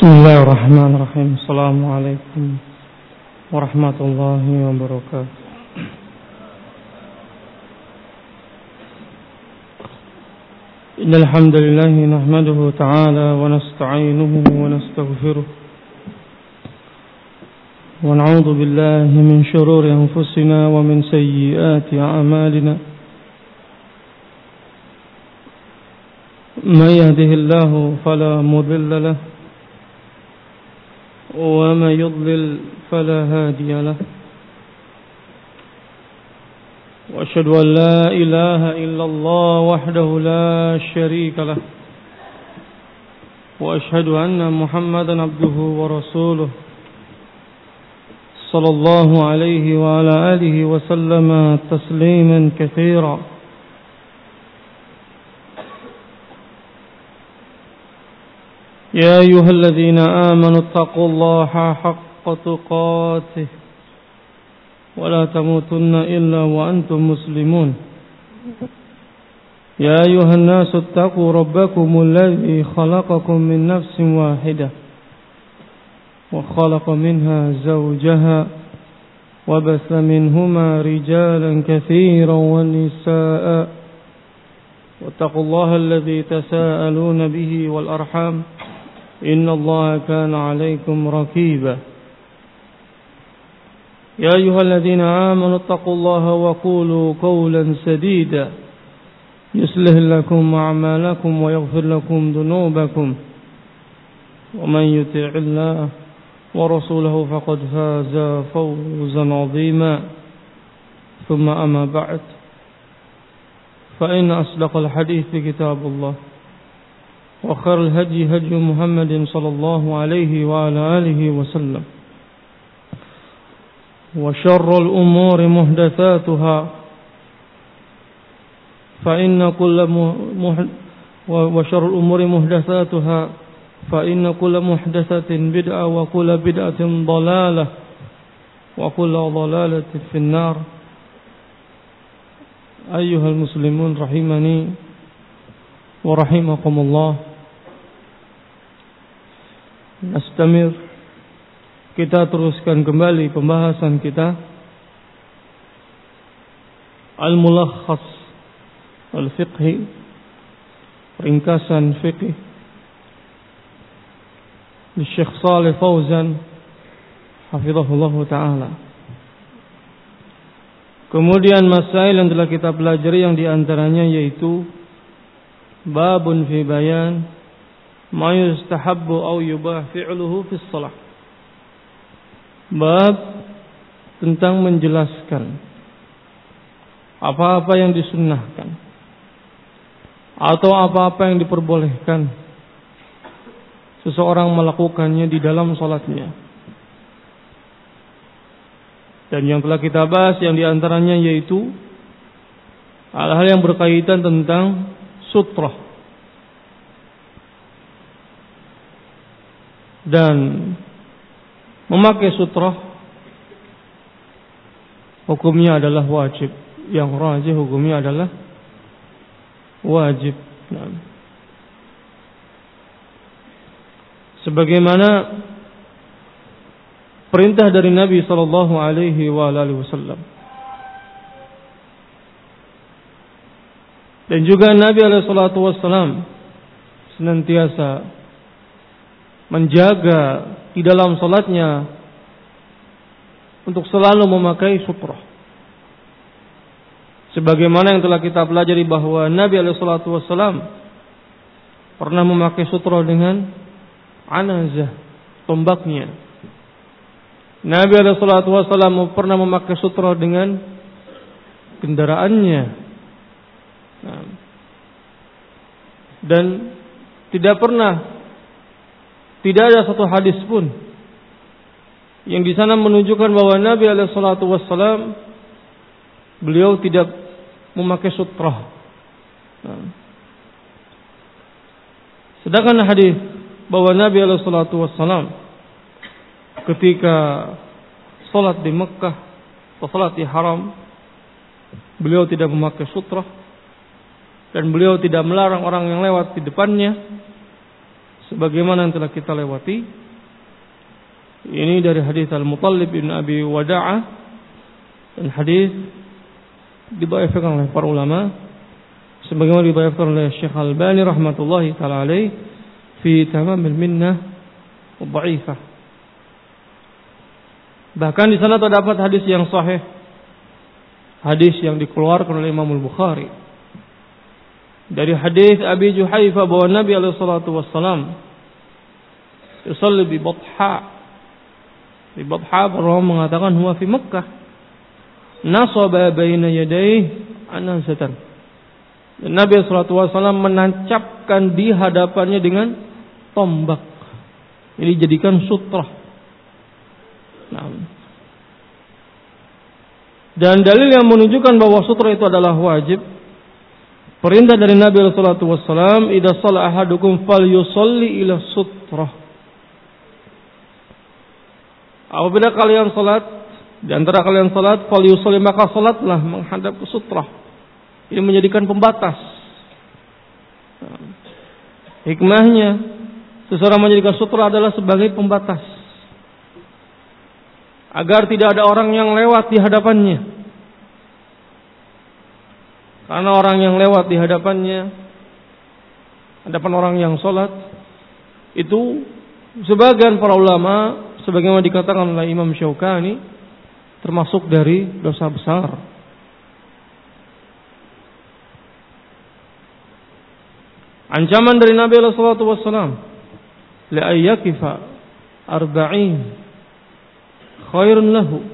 Bismillahirrahmanirrahim. Assalamualaikum warahmatullahi wabarakatuh. Innal hamdalillah nahmaduhu ta'ala wa nasta'inuhu wa nastaghfiruh wa na'udzu billahi min shururi anfusina wa min sayyiati a'malina. Man yahdihillahu fala mudilla lahu وَمَا يُضْلِلْ فَلَا هَادِيَ لَهُ وَأَشْهَدُ أَنْ لَا إِلَهَ إِلَّا اللَّهُ وَحْدَهُ لَا شَرِيكَ لَهُ وَأَشْهَدُ أَنَّ مُحَمَّدًا عَبْدُهُ وَرَسُولُهُ صلى الله عليه وعلى آله وسلم تسليما كثيرا. يا أيها الذين آمنوا اتقوا الله حق تقاته ولا تموتن إلا وأنتم مسلمون. يا أيها الناس اتقوا ربكم الذي خلقكم من نفس واحدة وخلق منها زوجها وبث منهما رجالا كثيرا ونساء واتقوا الله الذي تساءلون به والأرحام إن الله كان عليكم رقيبا. يا أيها الذين آمنوا اتقوا الله وقولوا قولا سديدا يصلح لكم أعمالكم ويغفر لكم ذنوبكم ومن يطع الله ورسوله فقد فاز فوزا عظيما. ثم أما بعد فإن أصدق الحديث كتاب الله وخير الهدي هدي محمد صلى الله عليه وعلى آله وسلم وشر الأمور محدثاتها وشر الأمور محدثاتها فإن كل محدثة بدعة وكل بدعة ضلالة وكل ضلالة في النار. أيها المسلمون رحمني ورحمكم الله. Nastamir, kita teruskan kembali pembahasan kita Al-Mulakhas Al-Fiqhi, ringkasan fiqh di Syekh Shalih Fauzan hafizahullah ta'ala. Kemudian masail yang telah kita pelajari yang diantaranya yaitu babun fi bayan ma yustahabbu aw yubah fi'luhu fi shalah. Bab tentang menjelaskan apa-apa yang disunnahkan atau apa-apa yang diperbolehkan seseorang melakukannya di dalam salatnya. Dan yang telah kita bahas yang diantaranya yaitu hal-hal yang berkaitan tentang sutrah. Dan memakai sutrah hukumnya adalah wajib. Yang rajih hukumnya adalah wajib. Sebagaimana perintah dari Nabi sallallahu alaihi wasallam. Dan juga Nabi alaihi salatu wasallam senantiasa menjaga di dalam salatnya untuk selalu memakai sutrah. Sebagaimana yang telah kita pelajari bahwa Nabi alaihi salatu wasallam pernah memakai sutrah dengan anazah, tombaknya. Nabi alaihi salatu wasallam pernah memakai sutrah dengan kendaraannya. Dan tidak ada satu hadis pun yang di sana menunjukkan bahwa Nabi alaihi salatu wassalam beliau tidak memakai sutrah. Sedangkan hadis bahwa Nabi alaihi salatu wassalam ketika salat di Mekah atau salat di Haram beliau tidak memakai sutrah dan beliau tidak melarang orang yang lewat di depannya sebagaimana yang telah kita lewati. Ini dari hadis Al-Muttalib bin Abi Wada'ah, dan hadis didhaifkan oleh para ulama sebagaimana didhaifkan oleh Syekh Al-Albani rahmatullahi taala alaih fi Tamamil Minnah wa Dha'ifah. Bahkan di sana terdapat hadis yang sahih, hadis yang dikeluarkan oleh Imam Al-Bukhari dari hadis Abi Juhaifah bahwa Nabi alaihi salatu wassalam yusalli bi Batha. Di Batha pernah mengatakan huwa fi Makkah nasaba baina yadayhi anazatan. Dan Nabi sallallahu alaihi wasallam menancapkan di hadapannya dengan tombak. Ini dijadikan sutrah. Nah. Dan dalil yang menunjukkan bahwa sutrah itu adalah wajib, perintah dari Nabi sallallahu alaihi wasallam, "Idza shalla ahadukum falyusalli ila sutrah." Apabila kalian salat, di antara kalian salat, falyusalli, maka salatlah menghadap ke sutrah. Ini menjadikan pembatas. Hikmahnya, seseorang menjadikan sutrah adalah sebagai pembatas, agar tidak ada orang yang lewat di hadapannya. Karena orang yang lewat di hadapannya, hadapan orang yang salat, itu sebagian para ulama, sebagaimana dikatakan oleh Imam Syaukani, termasuk dari dosa besar. Ancaman dari Nabi sallallahu alaihi wasallam, la ayyakifa 40 khairun lahu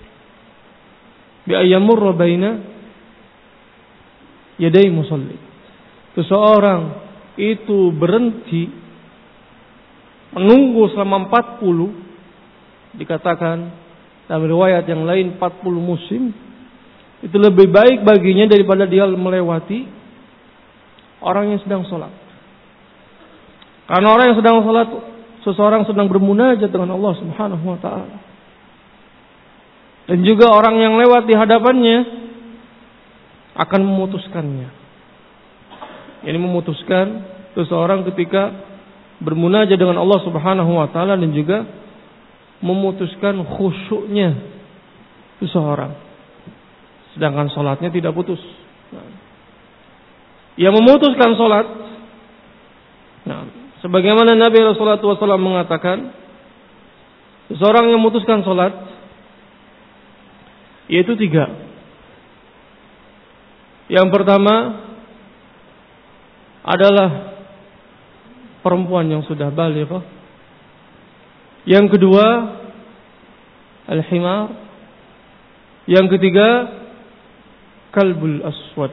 bi ayyamurra baina yaday musalli. Seseorang itu berhenti menunggu selama 40, dikatakan dalam riwayat yang lain 40 musim, itu lebih baik baginya daripada dia melewati orang yang sedang sholat. Karena orang yang sedang sholat, seseorang sedang bermunajat dengan Allah Subhanahu wa ta'ala. Dan juga orang yang lewat di hadapannya akan memutuskannya. Ini memutuskan seseorang ketika bermunajat dengan Allah Subhanahu wa ta'ala, dan juga memutuskan khusyuknya seseorang, sedangkan sholatnya tidak putus. Yang memutuskan sholat, sebagaimana Nabi sallallahu alaihi wasallam mengatakan, seseorang yang memutuskan sholat yaitu 3. Yang pertama adalah perempuan yang sudah balighah. Yang kedua al-himar. Yang ketiga kalbul aswad.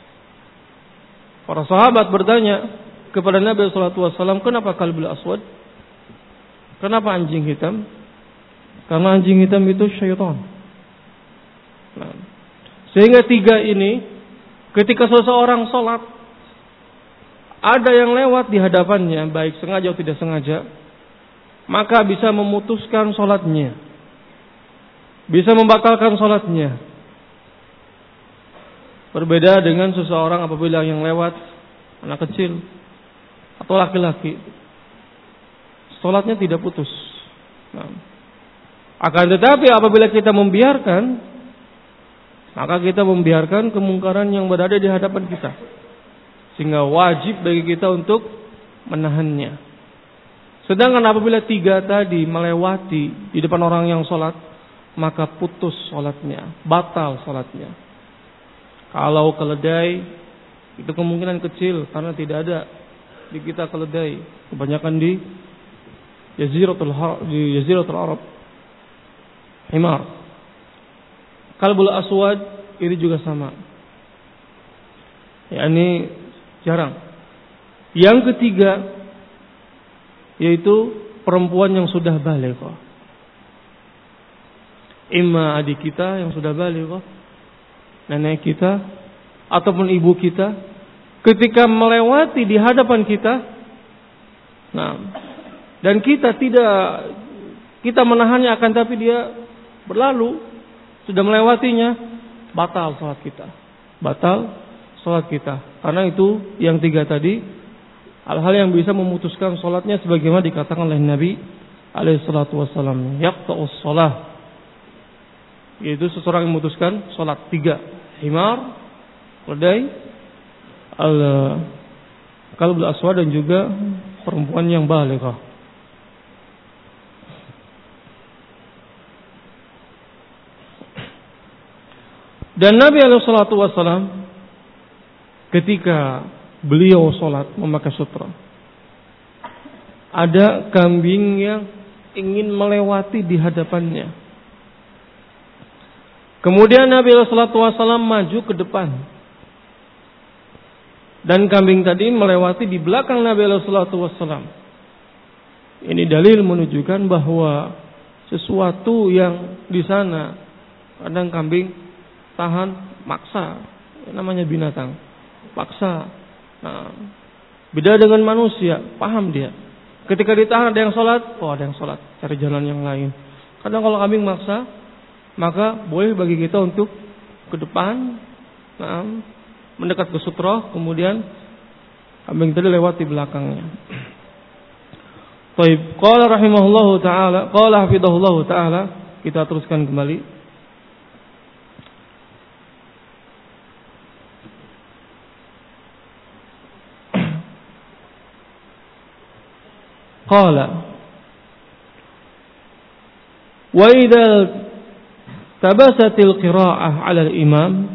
Para sahabat bertanya kepada Nabi sallallahu alaihi wasallam, kenapa kalbul aswad? Kenapa anjing hitam? Karena anjing hitam itu syaitan. Nah, sehingga 3 ini, ketika seseorang sholat, ada yang lewat di hadapannya, baik sengaja atau tidak sengaja, maka bisa memutuskan sholatnya, bisa membatalkan sholatnya. Berbeda dengan seseorang apabila yang lewat anak kecil atau laki-laki, sholatnya tidak putus. Nah, akan tetapi apabila kita membiarkan, maka kita membiarkan kemungkaran yang berada di hadapan kita, sehingga wajib bagi kita untuk menahannya. Sedangkan apabila 3 tadi melewati di depan orang yang sholat, maka putus sholatnya, batal sholatnya. Kalau keledai, itu kemungkinan kecil karena tidak ada di kita keledai, kebanyakan di Jaziratul Arab. Himar. Kalbul aswad ini juga sama. Ya, ini jarang. Yang ketiga yaitu perempuan yang sudah balighah. Imma adik kita yang sudah balighah, nenek kita, ataupun ibu kita, ketika melewati di hadapan kita, nah, dan kita menahannya, akan tapi dia berlalu, sudah melewatinya, batal sholat kita. Batal sholat kita. Karena itu yang 3 tadi hal-hal yang bisa memutuskan salatnya sebagaimana dikatakan oleh Nabi alaihi salatu wasallam, yaqta'us shalah, yaitu seseorang yang memutuskan salat. 3, himar, keledai, kalbul aswad, dan juga perempuan yang balighah. Dan Nabi alaihi salatu wasallam ketika beliau sholat memakai sutra, ada kambing yang ingin melewati di hadapannya. Kemudian Nabi alaihi salatu wasallam maju ke depan, dan kambing tadi melewati di belakang Nabi alaihi salatu wasallam. Ini dalil menunjukkan bahwa sesuatu yang di sana, kadang kambing tahan, maksa, namanya binatang, paksa. Nah, beda dengan manusia, paham dia. Ketika ditahan ada yang sholat, oh ada yang sholat, cari jalan yang lain. Kadang kalau kambing maksa, maka boleh bagi kita untuk ke depan, nah, mendekat ke sutra, kemudian kambing tadi lewat di belakangnya. Taib, qala rahimahullahu taala, qala hafidhahullahu taala, kita teruskan kembali. Qala wa idza tabasatil qira'ah 'ala al-imam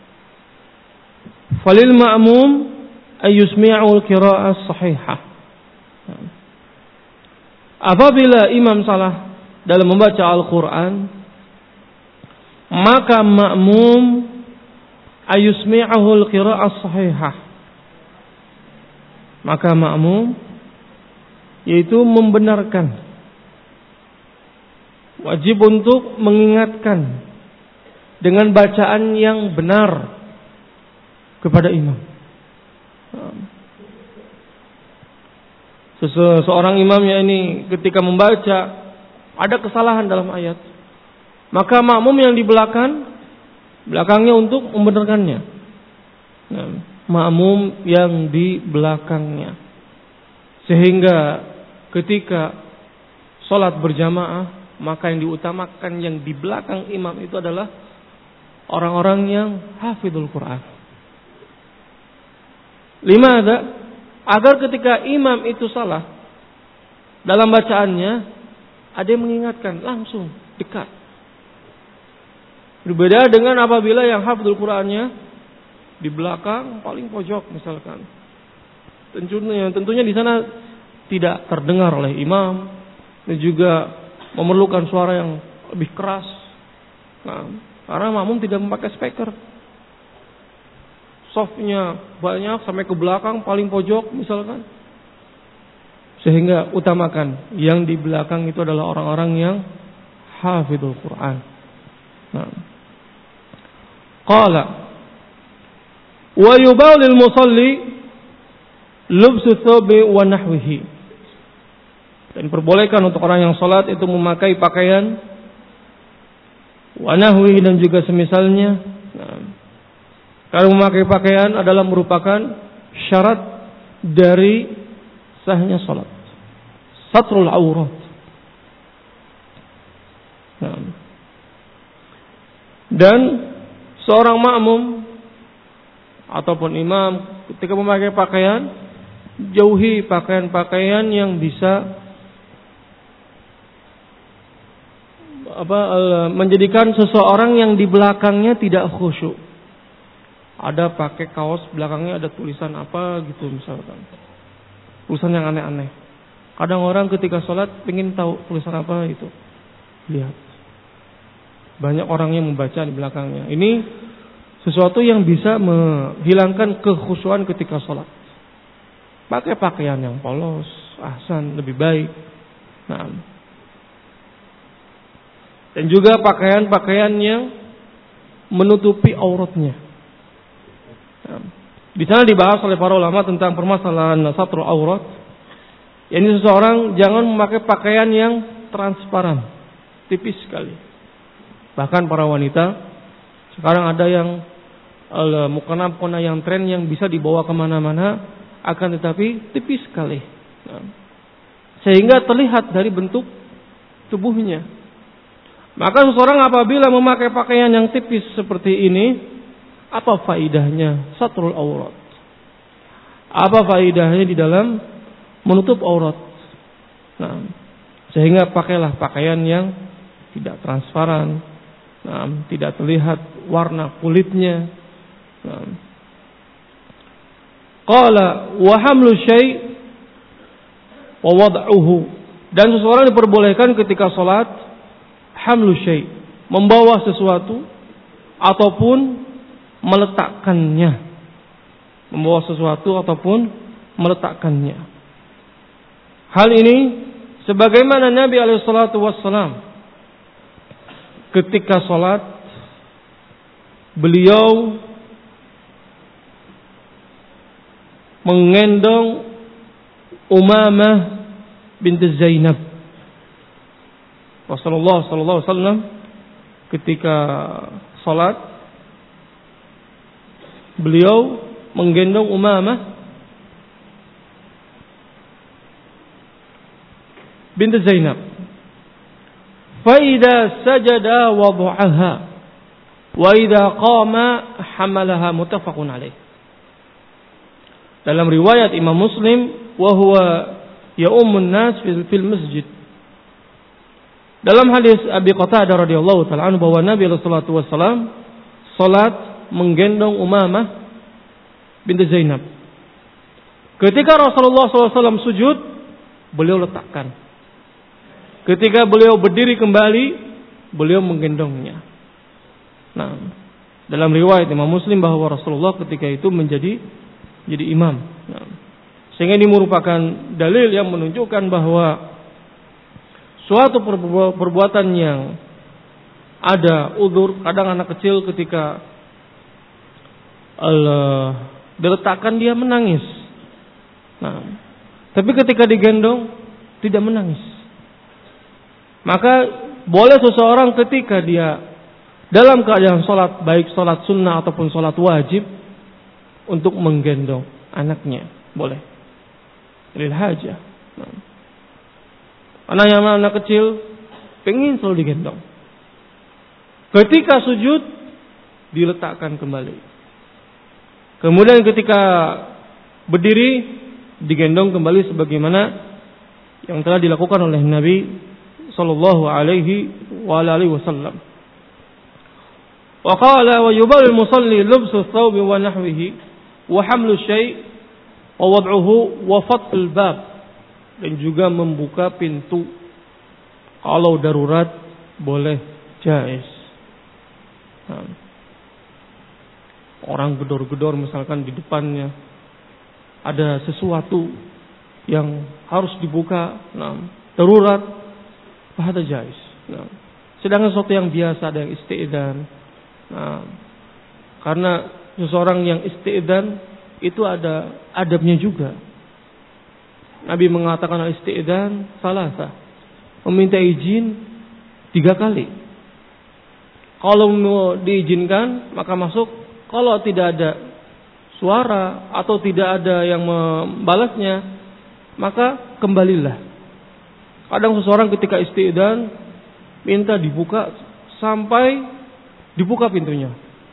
falil ma'mum ay yusmi'u al-qira'ah as-sahihah. Apabila imam salah dalam membaca Al-Qur'an, maka makmum ay yusmi'u al-qira'ah as-sahihah. Maka makmum yaitu membenarkan, wajib untuk mengingatkan dengan bacaan yang benar kepada imam. Seorang imamnya ini ketika membaca ada kesalahan dalam ayat, maka makmum yang di belakangnya untuk membenarkannya. Makmum yang di belakangnya, sehingga ketika sholat berjamaah, maka yang diutamakan yang di belakang imam itu adalah orang-orang yang hafidhul Quran. Limada? Agar ketika imam itu salah dalam bacaannya, ada yang mengingatkan langsung, dekat. Berbeda dengan apabila yang hafidhul Qurannya di belakang paling pojok misalkan. Tentunya di sana tidak terdengar oleh imam, dan juga memerlukan suara yang lebih keras. Nah, karena makmum tidak memakai speaker, softnya banyak sampai ke belakang paling pojok misalkan, sehingga utamakan yang di belakang itu adalah orang-orang yang hafidhul Quran. Nah, qala wa yubahu lil musalli lubsu thawbi wa nahwihi. Dan perbolehkan untuk orang yang salat itu memakai pakaian wa nahwihi, dan juga semisalnya. Nah, karena memakai pakaian adalah merupakan syarat dari sahnya salat, satrul aurat. Nah, dan seorang makmum ataupun imam ketika memakai pakaian, jauhi pakaian-pakaian yang bisa menjadikan seseorang yang di belakangnya tidak khusyuk. Ada pakai kaos belakangnya ada tulisan apa gitu misalkan, tulisan yang aneh-aneh. Kadang orang ketika sholat pengen tahu tulisan apa itu, lihat. Banyak orang yang membaca di belakangnya. Ini sesuatu yang bisa menghilangkan kekhusyuan ketika sholat. Pakai pakaian yang polos, ahsan, lebih baik. Nah, dan juga pakaian-pakaian yang menutupi auratnya. Nah, di sana dibahas oleh para ulama tentang permasalahan satrul aurat. Ini seseorang jangan memakai pakaian yang transparan, tipis sekali. Bahkan para wanita sekarang ada yang mukena yang tren yang bisa dibawa kemana-mana, akan tetapi tipis sekali. Sehingga terlihat dari bentuk tubuhnya. Maka seseorang apabila memakai pakaian yang tipis seperti ini, apa faidahnya satrul aurat? Apa faidahnya di dalam menutup aurat? Sehingga pakailah pakaian yang tidak transparan, tidak terlihat warna kulitnya. Qala wa hamlu syai' wa wad'uhu, dan seseorang diperbolehkan ketika salat hamlu syai', membawa sesuatu ataupun meletakkannya. Membawa sesuatu ataupun meletakkannya. Hal ini sebagaimana Nabi alaihi salatu wassalam ketika salat beliau menggendong Umamah binti Zainab. Rasulullah sallallahu alaihi wasallam ketika salat beliau menggendong Umamah binti Zainab. Fa idza sajada wada'aha wa idza qama hamalaha, muttafaqun alaih. Dalam riwayat Imam Muslim, wa huwa ya'ummun nas fil masjid. Dalam hadis Abi Qatadah radhiyallahu ta'ala anhu bahwa Nabi sallallahu alaihi wasallam salat menggendong Umamah binti Zainab. Ketika Rasulullah SAW sujud, beliau letakkan. Ketika beliau berdiri kembali, beliau menggendongnya. Nah, dalam riwayat Imam Muslim bahwa Rasulullah ketika itu menjadi imam. Nah, sehingga ini merupakan dalil yang menunjukkan bahwa suatu perbuatan yang ada udzur, kadang anak kecil ketika diletakkan dia menangis. Nah, tapi ketika digendong tidak menangis. Maka boleh seseorang ketika dia dalam keadaan sholat, baik sholat sunnah ataupun sholat wajib, untuk menggendong anaknya, boleh. Lil hajah. Anak kecil pengen selalu digendong. Ketika sujud diletakkan kembali. Kemudian ketika berdiri digendong kembali sebagaimana yang telah dilakukan oleh Nabi sallallahu alaihi wa alihi wasallam. Wa qala wa yubalil musalli lubsu thawbi wa nahwihi wa hamlu syai' wa wad'uhu wa fathul bab, dan juga membuka pintu kalau darurat boleh, jaiz. Orang gedor-gedor misalkan di depannya ada sesuatu yang harus dibuka, darurat, bahada jaiz. Sedangkan sesuatu yang biasa ada yang isti'dzan. Karena seseorang yang isti'dzan itu ada adabnya juga. Nabi mengatakan al-isti'dzan salasa, meminta izin 3 kali. Kalau mau diizinkan maka masuk, kalau tidak ada suara atau tidak ada yang membalasnya maka kembalilah. Kadang seseorang ketika isti'dzan minta dibuka sampai dibuka pintunya.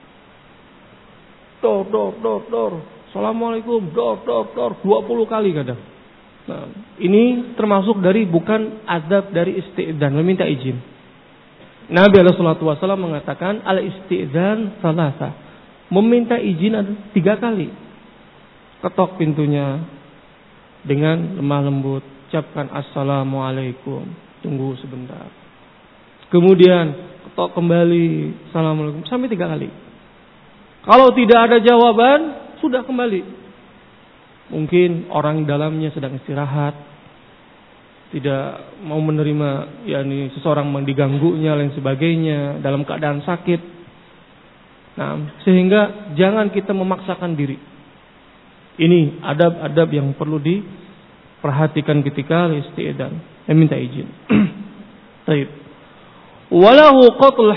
Dor. Assalamualaikum. Dor. 20 kali kadang. Nah, ini termasuk dari bukan adab dari isti'dzan, meminta izin. Nabi sallallahu alaihi wasallam mengatakan al-isti'dzan salasa, meminta izin ada 3 kali. Ketok pintunya dengan lemah lembut, ucapkan assalamualaikum, tunggu sebentar. Kemudian ketok kembali, assalamualaikum, sampai 3 kali. Kalau tidak ada jawaban, sudah kembali. Mungkin orang dalamnya sedang istirahat, tidak mau menerima, yakni seseorang diganggunya lain sebagainya, dalam keadaan sakit. Nah, sehingga jangan kita memaksakan diri. Ini adab-adab yang perlu diperhatikan ketika isti'dzan, minta izin. Baik. Walahu qatl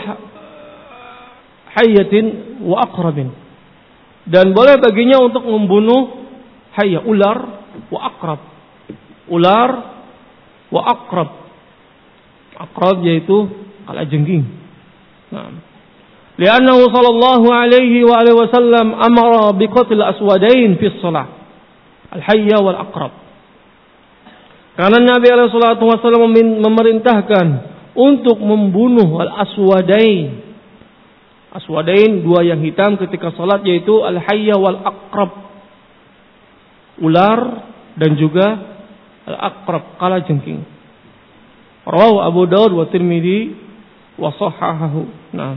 hayyatin wa aqrabin, dan boleh baginya untuk membunuh hayya, ular, wa aqrab. Ular wa aqrab. Aqrab yaitu kalajengking. Nah. Li'annahu sallallahu alaihi wa alihi wasallam amara biqatl aswadain fi shalah. Al-hayya wal aqrab. Karena Nabi alaihi salatu wasallam memerintahkan untuk membunuh al-aswadain. Aswadain, dua yang hitam ketika salat, yaitu al-hayya wal aqrab. Ular dan juga al-aqrab, kalajengking. Rawahu Abu Daud wa Tirmidzi wa sahhahahu. Nah.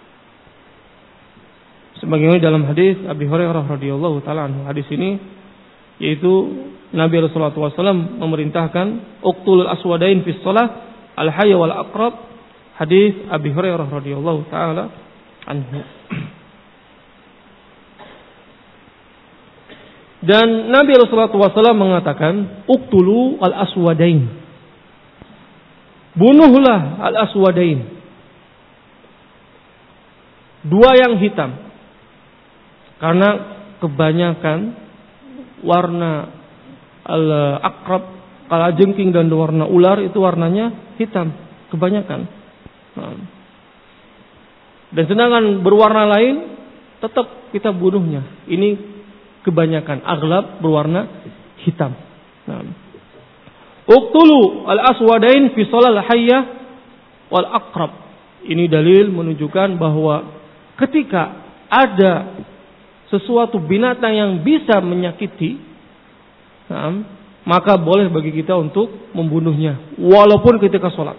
Sebagaimana dalam hadis Abi Hurairah radhiyallahu taala anhu. Hadis ini yaitu Nabi sallallahu alaihi wasallam memerintahkan uqtulul aswadain fi shalah al-hayy wal aqrab. Hadis Abi Hurairah radhiyallahu taala anhu. Dan Nabi sallallahu alaihi wasallam mengatakan uqtulu al-aswadain. Bunuhlah al-aswadain. Dua yang hitam. Karena kebanyakan warna al-aqrab, kalajengking dan warna ular itu warnanya hitam, kebanyakan. Dan sedangkan berwarna lain tetap kita bunuhnya. Ini kebanyakan, aghlab berwarna hitam. Uqtulu al-aswadain fi shalal hayyah wal aqrab. Ini dalil menunjukkan bahwa ketika ada sesuatu binatang yang bisa menyakiti, maka boleh bagi kita untuk membunuhnya walaupun ketika sholat.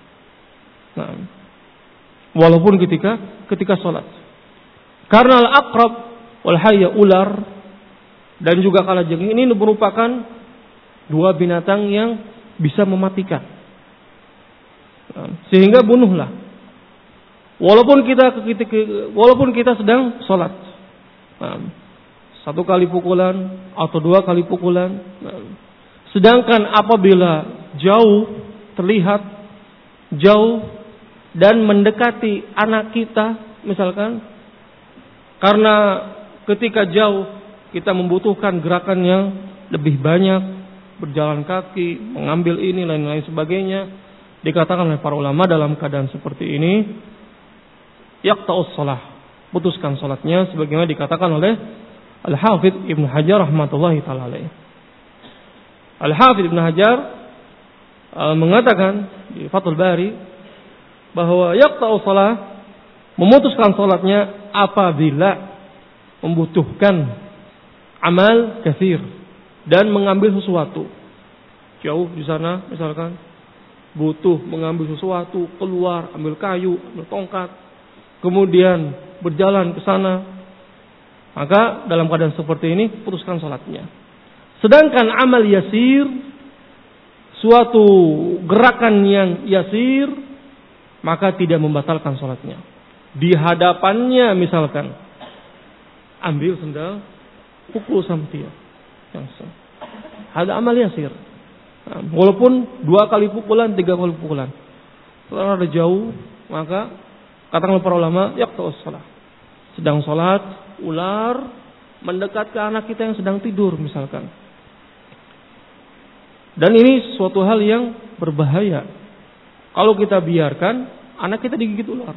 Walaupun ketika sholat. Karena al-aqrab wal hayya, ular dan juga kalajengking, ini merupakan dua binatang yang bisa mematikan. Sehingga bunuhlah. Walaupun kita sedang sholat. Satu kali pukulan atau dua kali pukulan. Sedangkan apabila terlihat jauh dan mendekati anak kita, misalkan, karena ketika jauh kita membutuhkan gerakan yang lebih banyak, berjalan kaki, mengambil ini, lain-lain sebagainya, dikatakan oleh para ulama dalam keadaan seperti ini, yaqta'us shalah, putuskan salatnya, sebagaimana dikatakan oleh Al-Hafidz Ibnu Hajar rahmatullahi taala alaih. Al-Hafidz Ibnu Hajar mengatakan di Fathul Bari bahwa yaqta'us shalah, memutuskan salatnya apabila membutuhkan amal katsir dan mengambil sesuatu. Jauh di sana misalkan butuh mengambil sesuatu, keluar, ambil kayu, ambil tongkat, kemudian berjalan ke sana, maka dalam keadaan seperti ini putuskan salatnya. Sedangkan amal yasir, suatu gerakan yang yasir, maka tidak membatalkan salatnya. Di hadapannya misalkan ambil sendal, pukul sama dia. Ada amal yasir. Walaupun 2 kali pukulan, 3 kali pukulan. Kalau ada jauh, maka katakanlah para ulama, yaqta'us shalah. Sedang sholat, ular mendekat ke anak kita yang sedang tidur misalkan. Dan ini suatu hal yang berbahaya. Kalau kita biarkan, anak kita digigit ular.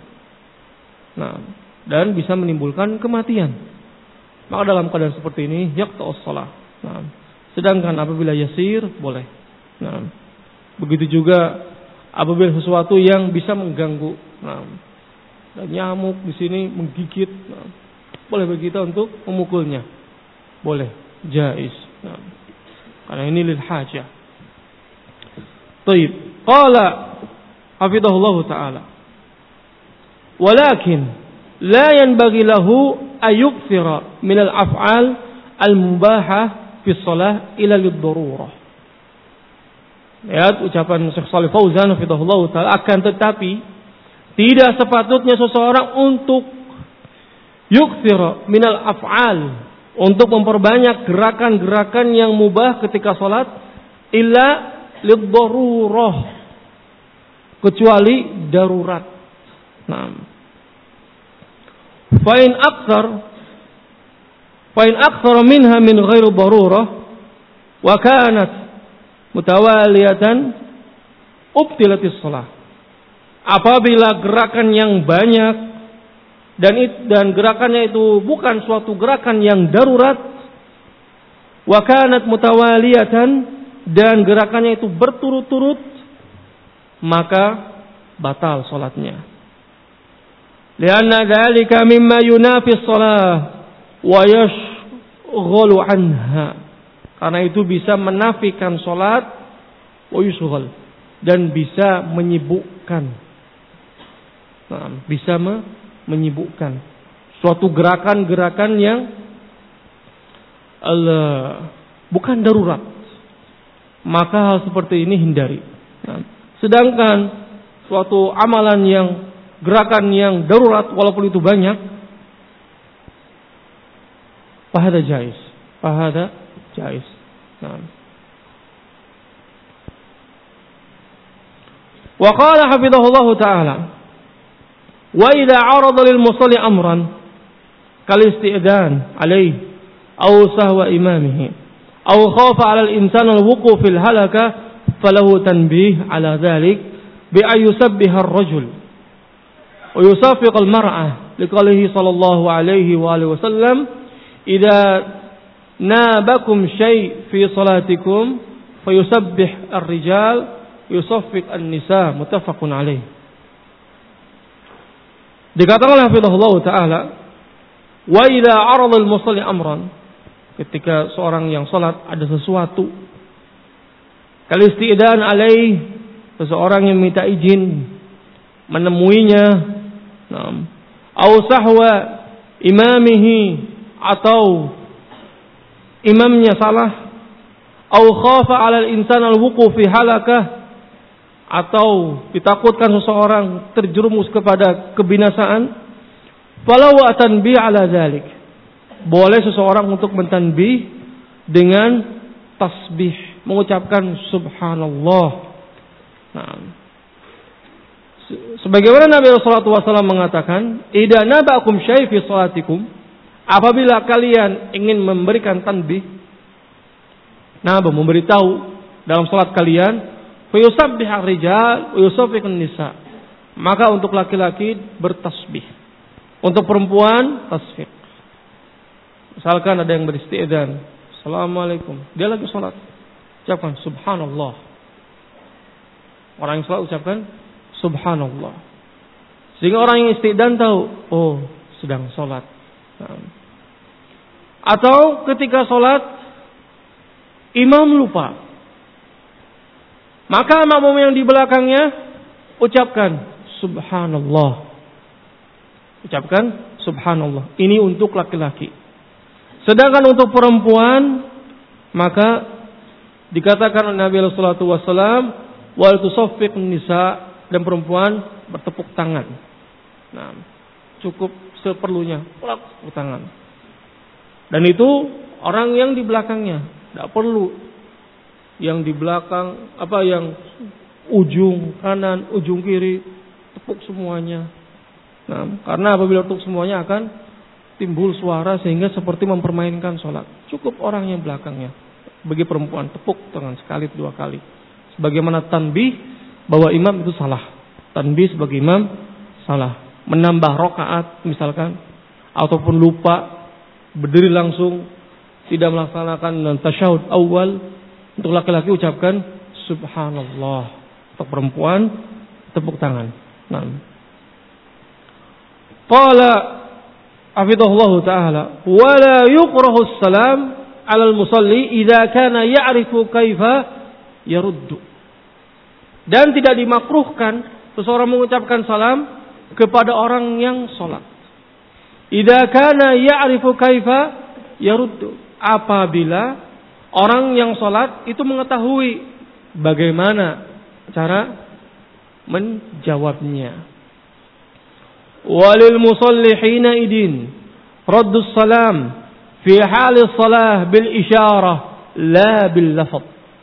Dan bisa menimbulkan kematian. Maka dalam keadaan seperti ini, yaqta'us shalah. Sedangkan apabila yasir, boleh. Begitu juga apabila sesuatu yang bisa mengganggu. Dan nyamuk di sini menggigit, boleh bagi kita untuk memukulnya, boleh, jaiz. Karena ini lil hajah. Taib. Qala hafidhahullah taala. Walakin la yanbaghi lahu ayukthira min al-af'al al-mubahah fi shalah ila lid-darurah. Lihat ucapan Syekh Shalih Fauzan hafidhahullah taala, akan tetapi tidak sepatutnya seseorang untuk yukthir minal af'al, untuk memperbanyak gerakan-gerakan yang mubah ketika salat, illa lid-darurah, kecuali darurat. Fa in aktsar Fa in aktsara minha min ghairi darurah wa kanat mutawaliyatan ubtilatis shalah. Apabila gerakan yang banyak dan gerakannya itu bukan suatu gerakan yang darurat, wa kanat mutawaliyatan, dan gerakannya itu berturut-turut, maka batal salatnya. Lianna dzalika mimma yunafi shalah wa yashghalu anha. Karena itu bisa menafikan salat, wa yushghal, dan bisa menyibukkan. Nah, bisa menyibukkan suatu gerakan-gerakan yang bukan darurat, maka hal seperti ini hindari. Nah, sedangkan suatu amalan yang gerakan yang darurat walaupun itu banyak, fahada jaiz. Nah. Wa qala hafizahullah ta'ala, wa idza 'arada lil musalli amran kal isti'dan alayhi aw sahwa imamihi aw khafa 'ala al insani al wuquf fil halaka falahu tanbih 'ala dhalik bi ay yusabbiha ar-rajul wa yusafiq al mar'ah liqalihi sallallahu alaihi wa alihi wasallam idza nabakum shay fi salatikum fayusabbih ar-rijal yusaffiq an-nisa, muttafaqun alaih. Dikatakan oleh hafizahullah ta'ala, wa idza 'arada al-musalli amran, ketika seorang yang salat ada sesuatu, kal isti'dan alaih, seseorang yang minta izin menemuinya, au sahwa imamihi, atau imamnya salah, au khafa 'ala al-insan al-wuquf fi halakah, atau ditakutkan seseorang terjerumus kepada kebinasaan, falau atanbih 'ala dzalik, boleh seseorang untuk mentanbih dengan tasbih, mengucapkan subhanallah. Nah, sebagaimana Nabi sallallahu alaihi wasallam mengatakan, idza nabakum syai' fi salatikum, apabila kalian ingin memberikan tanbih, memberitahu dalam salat kalian, fayusabbih ar-rijal wa yusaffiqun nisa, maka untuk laki-laki bertasbih, untuk perempuan tasfiq. Misalkan ada yang beristi'dzan, assalamualaikum, dia lagi salat, ucapkan subhanallah. Orang yang salat ucapkan subhanallah, sehingga orang yang isti'dzan tahu, oh sedang salat. Atau ketika salat imam lupa, maka makmum yang di belakangnya ucapkan subhanallah. Ucapkan subhanallah. Ini untuk laki-laki. Sedangkan untuk perempuan, maka dikatakan oleh Nabi sallallahu alaihi wasallam, wal tusaffiqun nisa, dan perempuan bertepuk tangan. Nah, cukup seperlunya, tepuk tangan. Dan itu orang yang di belakangnya, tidak perlu yang di belakang, yang ujung kanan, ujung kiri, tepuk semuanya. Nah, karena apabila tepuk semuanya akan timbul suara sehingga seperti mempermainkan sholat. Cukup orang yang belakangnya. Bagi perempuan tepuk tangan sekali, dua kali. Sebagaimana tanbih bahwa imam itu salah. Tanbih sebagai imam salah. Menambah rakaat misalkan, ataupun lupa berdiri langsung, tidak melaksanakan tasyahud awal. Untuk laki-laki ucapkan subhanallah. Untuk perempuan tepuk tangan. Nah. Qala hafizahullah ta'ala, wa la yukrahu as-salam 'ala al-musalli idza kana ya'rifu kaifa yaruddu. Dan tidak dimakruhkan seseorang mengucapkan salam kepada orang yang salat. Idza kana ya'rifu kaifa yaruddu, apabila orang yang salat itu mengetahui bagaimana cara menjawabnya. Walil musalli hina idin raddus salam fi hali salah bil isyarah la bil lafaz.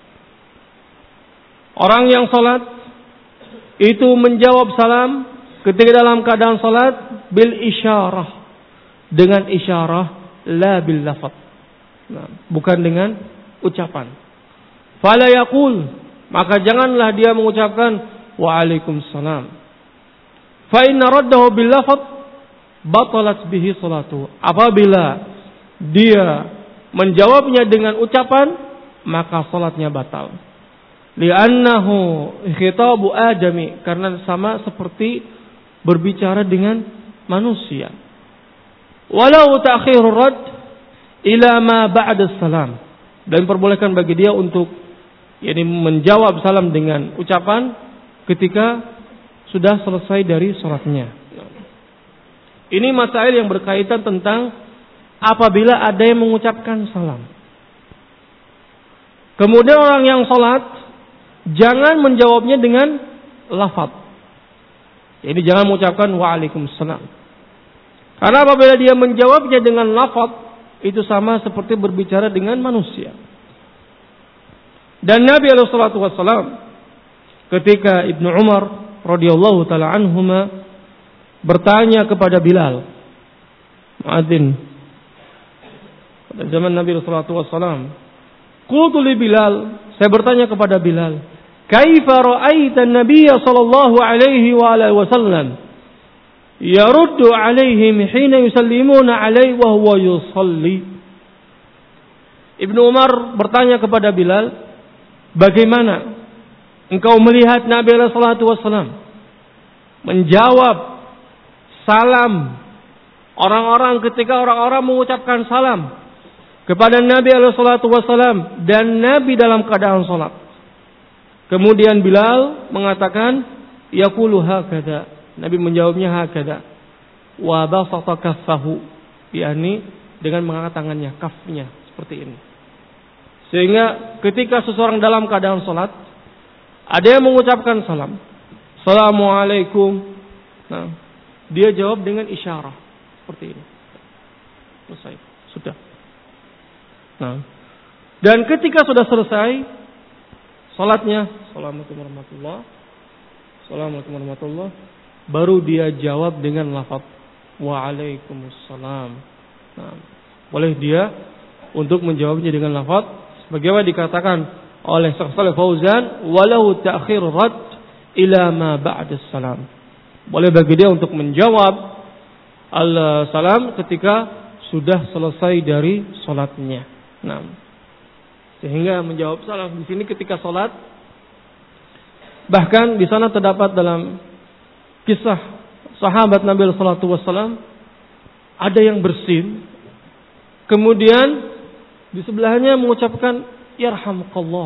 Orang yang salat itu menjawab salam ketika dalam keadaan salat bil isyarah, dengan isyarah, la bil lafaz. Nah, bukan dengan ucapan. Fala yaqul, maka janganlah dia mengucapkan waalaikumsalam. Fa inna raddahu bil lafaz batalat bihi salatu. Apabila dia menjawabnya dengan ucapan, maka salatnya batal. Li'annahu khitabu adami, karena sama seperti berbicara dengan manusia. Walau ta'khirur rad ila ma ba'da salam, dan perbolehkan bagi dia untuk menjawab salam dengan ucapan ketika sudah selesai dari salatnya. Ini masail yang berkaitan tentang apabila ada yang mengucapkan salam. Kemudian orang yang salat jangan menjawabnya dengan lafaz. Jadi jangan mengucapkan waalaikumsalam. Karena apabila dia menjawabnya dengan lafaz, itu sama seperti berbicara dengan manusia. Dan Nabi SAW ketika Ibnu Umar radhiyallahu taala anhuma bertanya kepada Bilal, muadzin pada zaman Nabi SAW, qultu li Bilal, saya bertanya kepada Bilal, kaifa ra'aita an-nabiy sallallahu alaihi wa alihi wasallam yaruddu alaihim hina yusallimuna alaihi wa huwa yusalli. Ibnu Umar bertanya kepada Bilal, bagaimana engkau melihat Nabi SAW menjawab salam orang-orang ketika orang-orang mengucapkan salam kepada Nabi SAW dan Nabi dalam keadaan salat? Kemudian Bilal mengatakan, yaqulu hakadha. Nabi menjawabnya hakadha. Wa basata kaffahu, yakni dengan mengangkat tangannya, kafnya seperti ini. Sehingga ketika seseorang dalam keadaan salat, ada yang mengucapkan salam, Assalamualaikum. Nah, dia jawab dengan isyarah seperti ini. Selesai, sudah. Nah, dan ketika sudah selesai salatnya, Assalamualaikum warahmatullahi, baru dia jawab dengan lafaz Waalaikumsalam. Nah, boleh dia untuk menjawabnya dengan lafaz sebagaimana dikatakan oleh Syekh Shalih Fauzan, walau ta'khir rad ila ma ba'da salam. Boleh bagi dia untuk menjawab al-salam ketika sudah selesai dari salatnya. Nah, sehingga menjawab salam di sini ketika salat. Bahkan di sana terdapat dalam kisah sahabat Nabi sallallahu alaihi wasallam ada yang bersin, kemudian di sebelahnya mengucapkan yarhamukallah.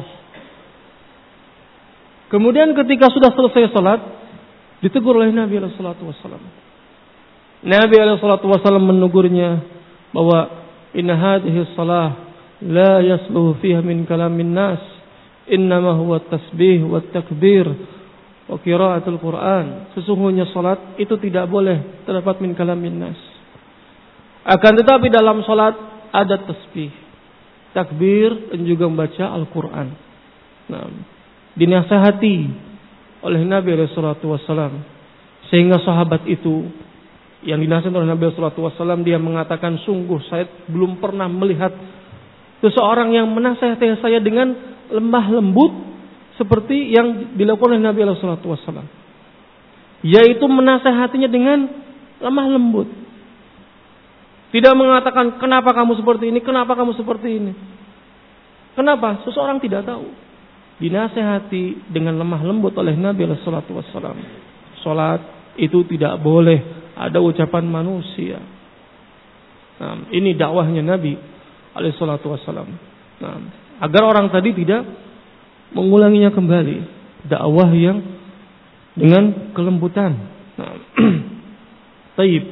Kemudian ketika sudah selesai salat, ditegur oleh Nabi sallallahu alaihi wasallam. Nabi sallallahu alaihi wasallam menegurnya bahwa inna hadhihi shalah la yasluhu fiha min kalamin nas, innama huwa tasbih wa takbir wa qiraatul Quran. Sesungguhnya salat itu tidak boleh terdapat min kalamin nas. Akan tetapi dalam salat ada tasbih, takbir, dan juga membaca Al-Quran. Nah, dinasihati oleh Nabi SAW, sehingga sahabat itu yang dinasihati oleh Nabi SAW, dia mengatakan, sungguh saya belum pernah melihat seseorang yang menasihati saya dengan lemah lembut seperti yang dilakukan oleh Nabi SAW, yaitu menasihatinya dengan lemah lembut. Tidak mengatakan kenapa kamu seperti ini, kenapa kamu seperti ini. Kenapa? Seseorang tidak tahu. Dinasehati dengan lemah lembut oleh Nabi sallallahu alaihi wasallam. Salat itu tidak boleh ada ucapan manusia. Nah, ini dakwahnya Nabi alaihi salatu wasallam. Nah, agar orang tadi tidak mengulanginya kembali. Dakwah yang dengan kelembutan. Nah, taib.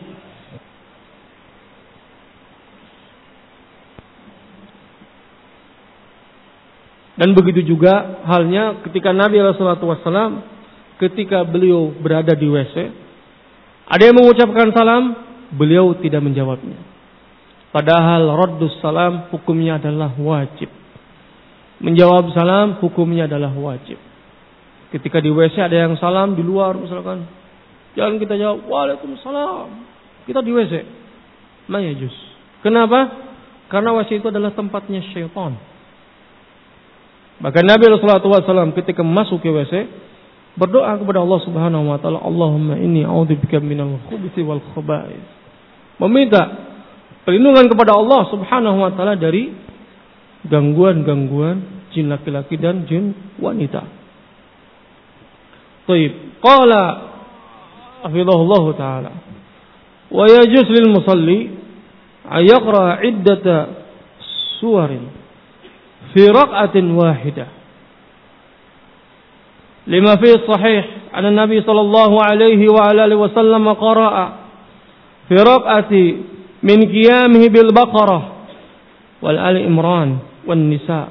Dan begitu juga halnya ketika Nabi SAW ketika beliau berada di WC, ada yang mengucapkan salam, beliau tidak menjawabnya. Padahal raddus salam hukumnya adalah wajib. Menjawab salam hukumnya adalah wajib. Ketika di WC ada yang salam di luar misalkan, jangan kita jawab Waalaikumsalam. Kita di WC. Ma yajuz. Kenapa? Karena WC itu adalah tempatnya syaitan. Bahkan Nabi SAW ketika masuk ke WC berdoa kepada Allah Subhanahu wa taala, Allahumma inni a'udzubika minal khubuthi wal khaba'ith. Meminta perlindungan kepada Allah Subhanahu wa taala dari gangguan-gangguan jin laki-laki dan jin wanita. Baik, qala hafizahullah taala wa yajuz lil musalli ay yaqra iddata suwarin fi raq'atin wahidah lima fi sahih anna nabi sallallahu alaihi wa ala alihi wasallam qara'a fi raq'ati min qiyamihi bil baqarah wal ali imran wan nisa.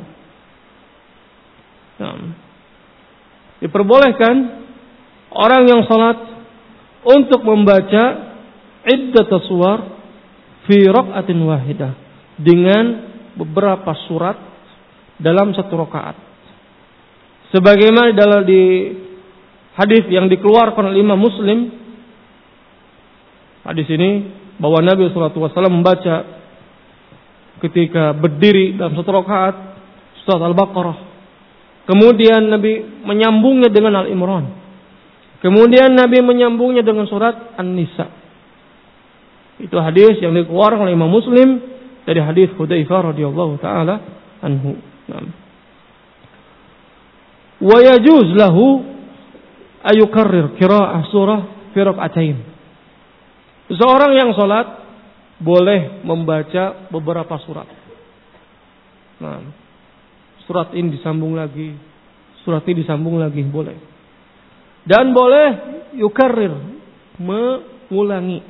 Diperbolehkan orang yang salat untuk membaca iddat suwar fi raq'atin wahidah dengan beberapa surat dalam satu rakaat. Sebagaimana dalam di hadis yang dikeluarkan oleh Imam Muslim, hadis ini bahwa Nabi SAW membaca ketika berdiri dalam satu rakaat surat Al-Baqarah. Kemudian Nabi menyambungnya dengan Al-Imran. Kemudian Nabi menyambungnya dengan surat An-Nisa. Itu hadis yang dikeluarkan oleh Imam Muslim dari hadis Hudzaifah radhiyallahu taala anhu. Wa yajuz lahu ayukarrir qira'ah surah fi rak'atain. Seorang yang salat boleh membaca beberapa surat. Surat ini disambung lagi, surat ini disambung lagi, boleh. Dan boleh yukarrir, mengulangi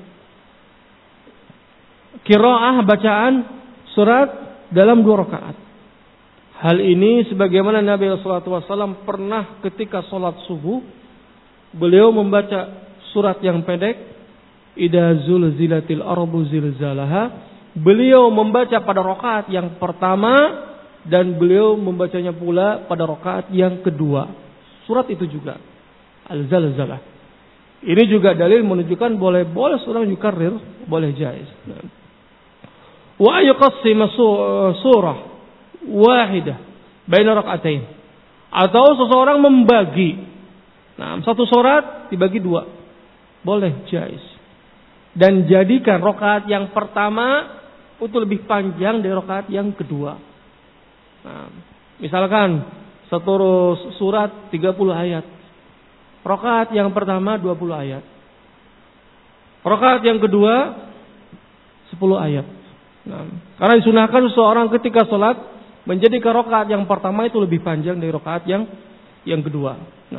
qiraah bacaan surat dalam 2 rakaat. Hal ini sebagaimana Nabi SAW pernah ketika sholat subuh, beliau membaca surat yang pendek, Idza zulzilatil ardu zilzalaha. Beliau membaca pada rakaat yang pertama dan beliau membacanya pula pada rakaat yang kedua. Surat itu juga Al-Zalzalah. Ini juga dalil menunjukkan boleh seorang yukarrir, boleh jaiz. Wa yuqassim surah wahidah baina rak'atain. Atau seseorang membagi satu surat dibagi 2. Boleh jaiz. Dan jadikan rakaat yang pertama itu lebih panjang dari rakaat yang kedua. Misalkan satu surat 30 ayat. Rakaat yang pertama 20 ayat. Rakaat yang kedua 10 ayat. Karena disunahkan seseorang ketika sholat menjadikan rakaat yang pertama itu lebih panjang dari rakaat yang kedua.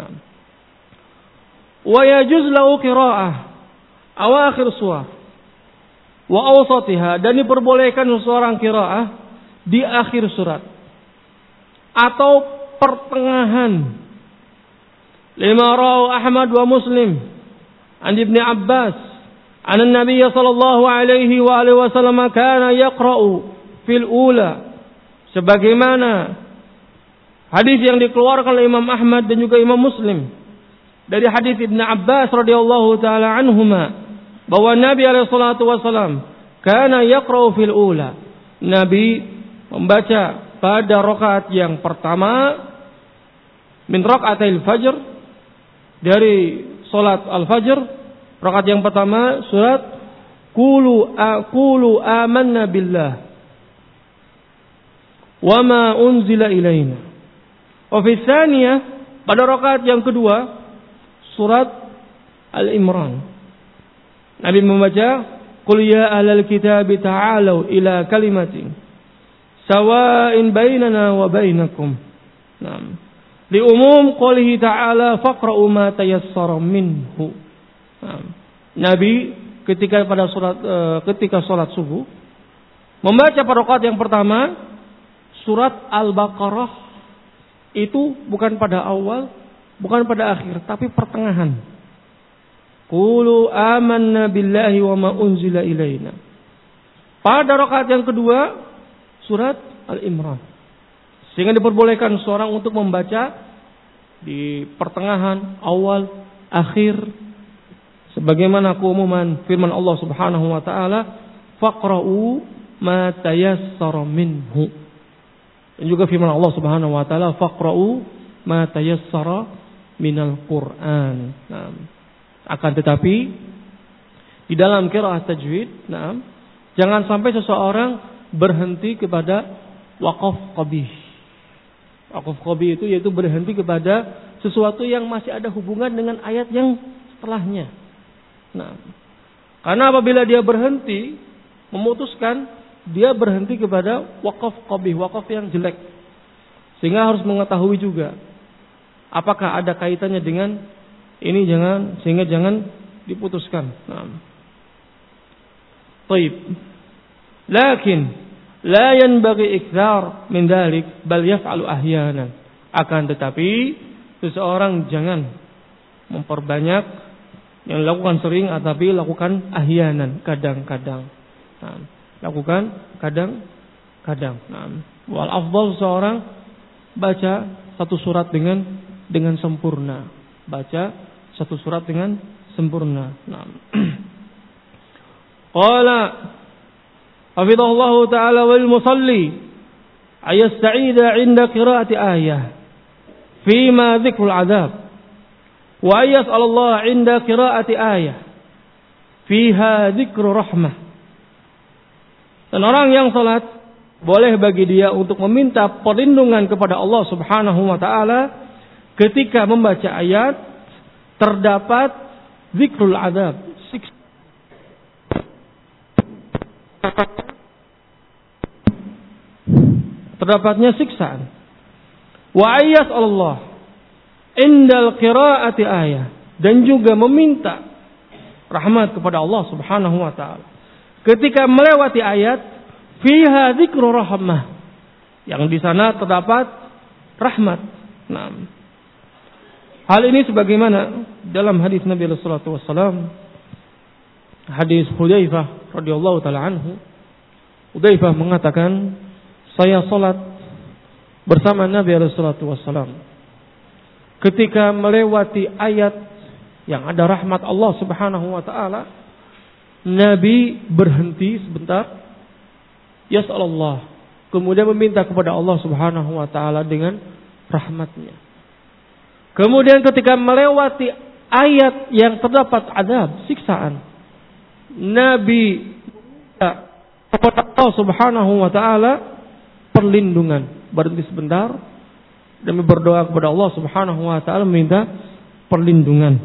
Wa yajuz lahu qira'ah awakhir surah wa awsatiha, dan diperbolehkan seseorang qira'ah di akhir surat atau pertengahan. Lima rawu Ahmad wa Muslim an Ibnu Abbas an Nabi sallallahu alaihi wa alihi wasallam kana yaqra'u fil ula, sebagaimana hadis yang dikeluarkan oleh Imam Ahmad dan juga Imam Muslim dari hadis Ibnu Abbas radhiyallahu taala anhuma bahwa Nabi alaihi salatu wasallam kana yaqra'u fil ula, Nabi membaca pada rakaat yang pertama min raka'atil fajr, dari salat al-fajr, rakaat yang pertama surat qulu amanna billah wa ma unzila ilaina. Wa fi tsaniyah, pada rakaat yang kedua surat Al-Imran, Nabi membaca qul ya ahlal kitab ta'alu ila kalimatin sawa'in bainana wa bainakum. Li umum qoulihi ta'ala faqra'u ma tayassara minhu. Nabi ketika salat subuh membaca pada rakaat yang pertama surat Al-Baqarah, itu bukan pada awal, bukan pada akhir, tapi pertengahan. Qulu amanna billahi wa ma unzila ilaina. Pada rakaat yang kedua surat Al-Imran. Sehingga diperbolehkan seorang untuk membaca di pertengahan, awal, akhir, sebagaimana keumuman firman Allah Subhanahu wa taala, faqra'u ma tayassara minhu. Dan juga firman Allah Subhanahu wa taala, faqra'u ma tayassara minal Qur'an. Nah, akan tetapi di dalam qiraah tajwid, jangan sampai seseorang berhenti kepada waqaf qabih. Waqaf qabih itu yaitu berhenti kepada sesuatu yang masih ada hubungan dengan ayat yang setelahnya. Nah, karena apabila dia berhenti, memutuskan, dia berhenti kepada waqaf qabih, waqaf yang jelek. Sehingga harus mengetahui juga apakah ada kaitannya dengan ini, sehingga jangan diputuskan. Nah. Baik. Lakin la yanbaghi ikthar min dhalik bal yaf'alu ahyanan. Akan tetapi seseorang jangan memperbanyak yang dilakukan sering, tapi lakukan ahyanan, kadang-kadang. Nah, lakukan kadang-kadang. Nah, wal afdal seorang baca satu surat dengan sempurna. Baca satu surat dengan sempurna. Nah. Qala hafidhahullahu ta'ala wal musalli ayasta'ida 'inda qira'ati ayah fima dzikrul 'adzab wa yas'alallah 'inda qira'ati ayah fiha dzikru rahmah. Dan orang yang salat boleh bagi dia untuk meminta perlindungan kepada Allah Subhanahu wa taala ketika membaca ayat terdapat zikrul 'adzab, terdapatnya siksaan. Wa ayyas Allah indal qiraati ayah, dan juga meminta rahmat kepada Allah Subhanahu wa taala ketika melewati ayat fiha dzikru rahmah, yang di sana terdapat rahmat. Nah, hal ini sebagaimana dalam hadis Nabi sallallahu alaihi wasallam, hadis Hudzaifah radhiyallahu taala anhu. Hudzaifah mengatakan, saya salat bersama Nabi sallallahu alaihi wasallam. Ketika melewati ayat yang ada rahmat Allah Subhanahu wa taala, Nabi berhenti sebentar, yas'alallah, kemudian meminta kepada Allah Subhanahu wa taala dengan rahmatnya. Kemudian ketika melewati ayat yang terdapat azab, siksaan, Nabi minta kepada Allah Subhanahu wa taala perlindungan, berhenti sebentar dan berdoa kepada Allah Subhanahu wa taala meminta perlindungan.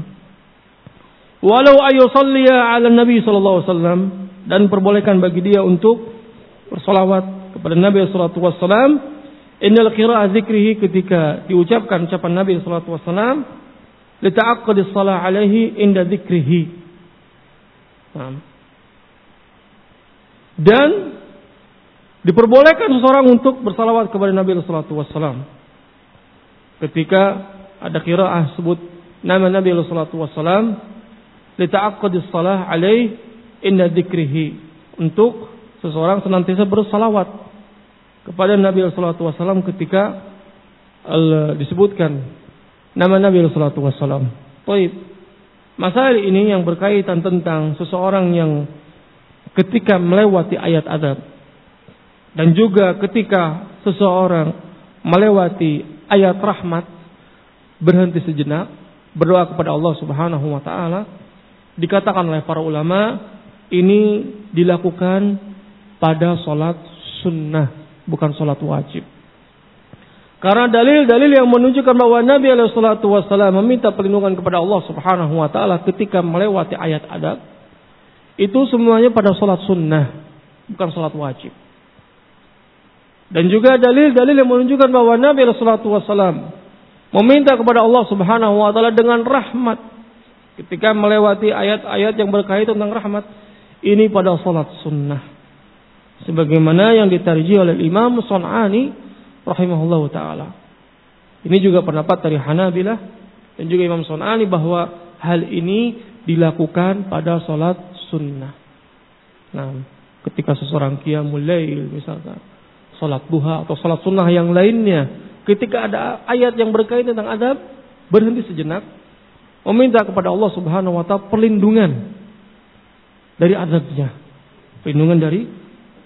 Walau ayusalliya 'ala Nabi sallallahu alaihi wasallam, dan perbolehkan bagi dia untuk bersolawat kepada Nabi sallallahu alaihi wasallam innal qira'ah dzikrihi, ketika diucapkan ucapan Nabi sallallahu alaihi wasallam, li ta'aqqudis shalah alaihi inda dzikrihi. Dan diperbolehkan seseorang untuk bersalawat kepada Nabi sallallahu alaihi wasallam ketika ada qiraah sebut nama Nabi sallallahu alaihi wasallam, li ta'aqqudis shalah alaihi inda dzikrihi, untuk seseorang senantiasa bersalawat kepada Nabi sallallahu alaihi wasallam ketika disebutkan nama Nabi sallallahu alaihi wasallam. Baik. Masalah ini yang berkaitan tentang seseorang yang ketika melewati ayat adab, dan juga ketika seseorang melewati ayat rahmat berhenti sejenak, berdoa kepada Allah Subhanahu wa taala, dikatakan oleh para ulama ini dilakukan pada salat sunnah, bukan salat wajib. Karena dalil-dalil yang menunjukkan bahwa Nabi sallallahu alaihi wasallam meminta perlindungan kepada Allah Subhanahu wa taala ketika melewati ayat adab, itu semuanya pada salat sunnah, bukan salat wajib. Dan juga dalil-dalil yang menunjukkan bahwa Nabi sallallahu alaihi wasallam meminta kepada Allah Subhanahu wa taala dengan rahmat ketika melewati ayat-ayat yang berkaitan tentang rahmat, ini pada salat sunnah. Sebagaimana yang ditarjih oleh Imam Sun'ani rahimahullahu ta'ala. Ini juga pendapat dari Hanabilah dan juga Imam Sun'ani bahwa hal ini dilakukan pada salat sunnah. Nah, ketika seseorang qiyamul lail misalkan, salat duha atau salat sunnah yang lainnya, ketika ada ayat yang berkaitan tentang adab, berhenti sejenak, meminta kepada Allah Subhanahu wa taala perlindungan dari adabnya, perlindungan dari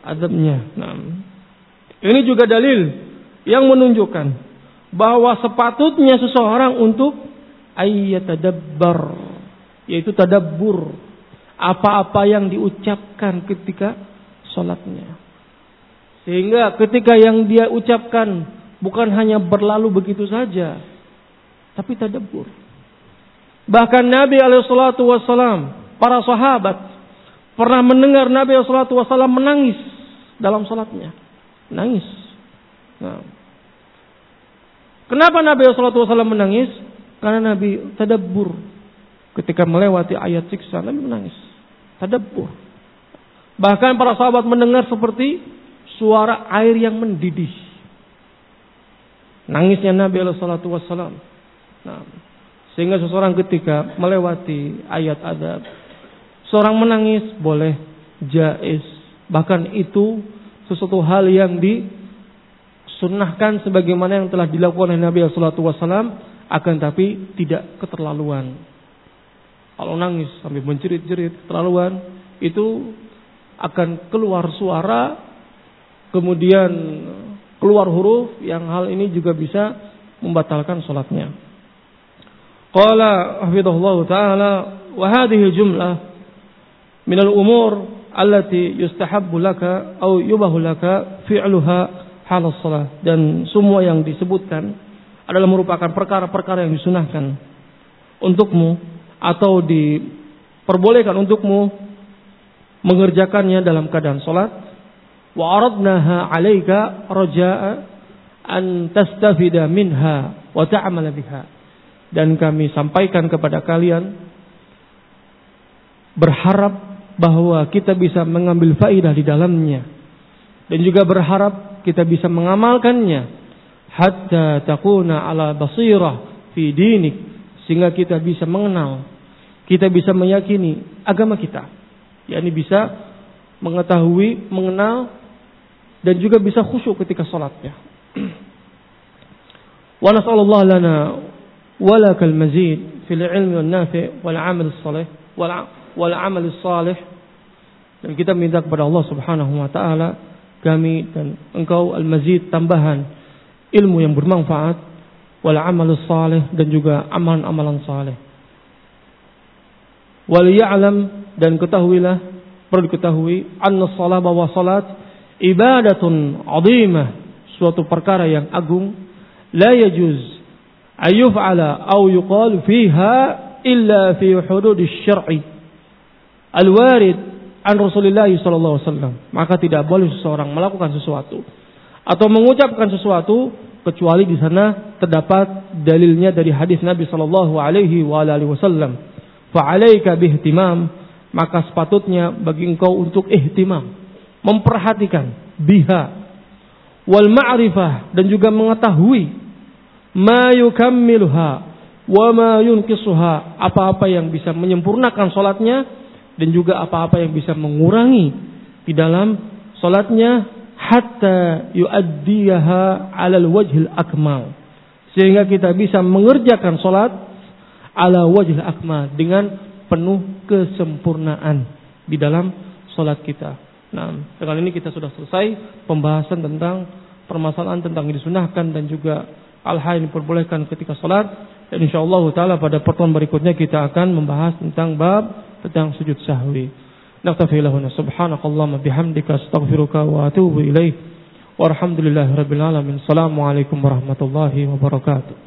adabnya. Nah, ini juga dalil yang menunjukkan bahwa sepatutnya seseorang untuk ayyatadabbar, yaitu tadabbur apa-apa yang diucapkan ketika sholatnya. Sehingga ketika yang dia ucapkan bukan hanya berlalu begitu saja, tapi tadabbur. Bahkan Nabi SAW, para sahabat pernah mendengar Nabi SAW menangis dalam sholatnya. Nangis. Nah, kenapa Nabi SAW menangis? Karena Nabi tadabbur. Ketika melewati ayat siksa, Nabi menangis. Tadabbur. Bahkan para sahabat mendengar seperti suara air yang mendidih. Nangisnya Nabi SAW. Nah, sehingga seseorang ketika melewati ayat adab, seorang menangis boleh, jaiz. Bahkan itu sesuatu hal yang disunnahkan sebagaimana yang telah dilakukan oleh Nabi SAW, akan tapi tidak keterlaluan. Kalau nangis sampai menjerit-jerit keterlaluan, itu akan keluar suara, kemudian keluar huruf, yang hal ini juga bisa membatalkan sholatnya. Qala hafidhahullah ta'ala, wa hadhihi jumlah min al-umur allati yustahabbu laka aw yubahu laka fi'luha halas shalah. Dan semua yang disebutkan adalah merupakan perkara-perkara yang disunahkan untukmu atau diperbolehkan untukmu mengerjakannya dalam keadaan salat. Wa aradnaha 'alaika raja'a an tastafida minha wa ta'amala biha. Dan kami sampaikan kepada kalian berharap bahwa kita bisa mengambil faidah di dalamnya, dan juga berharap kita bisa mengamalkannya hatta takuna ala basirah fi dinik, sehingga kita bisa mengenal, kita bisa meyakini agama kita, yakni bisa mengetahui, mengenal, dan juga bisa khusyuk ketika salatnya. Wa nas'alullah lana walakal mazid fil ilmi wan nafi' wal amal salih wal amal salih. Dan kita minta kepada Allah Subhanahu wa taala, kami dan engkau al-mazid, tambahan ilmu yang bermanfaat, wal amal salih, dan juga amalan-amalan saleh. Wal ya'lam, dan ketahuilah, perlu diketahui, anna shalah, bahwa salat ibadatun 'azimah, suatu perkara yang agung, la yajuz ayuf'ala aw yuqal fiha illa fi hududis syar'i al-warid an Rasulullah sallallahu alaihi wasallam. Maka tidak boleh seseorang melakukan sesuatu atau mengucapkan sesuatu kecuali di sana terdapat dalilnya dari hadis Nabi sallallahu alaihi wasallam. Fa 'alaika bihtimam, maka sepatutnya bagi engkau untuk ihtimam, memperhatikan, biha wal ma'rifah, dan juga mengetahui ma yukammiluha wa ma yunqisuha, apa-apa yang bisa menyempurnakan salatnya dan juga apa-apa yang bisa mengurangi di dalam salatnya, hatta yuaddiyaha 'alal wajhil akmal, sehingga kita bisa mengerjakan salat ala wajhil akmal, dengan penuh kesempurnaan di dalam salat kita. Nah, dengan ini kita sudah selesai pembahasan tentang permasalahan tentang yang disunahkan dan juga hal-hal yang diperbolehkan ketika salat. Dan insyaallah taala pada pertemuan berikutnya kita akan membahas tentang bab tentang sujud sahwi. Naktafi lahuna subhanakallahumma bihamdika astaghfiruka wa atubu ilaik. Walhamdulillahirabbil alamin. Assalamualaikum warahmatullahi wabarakatuh.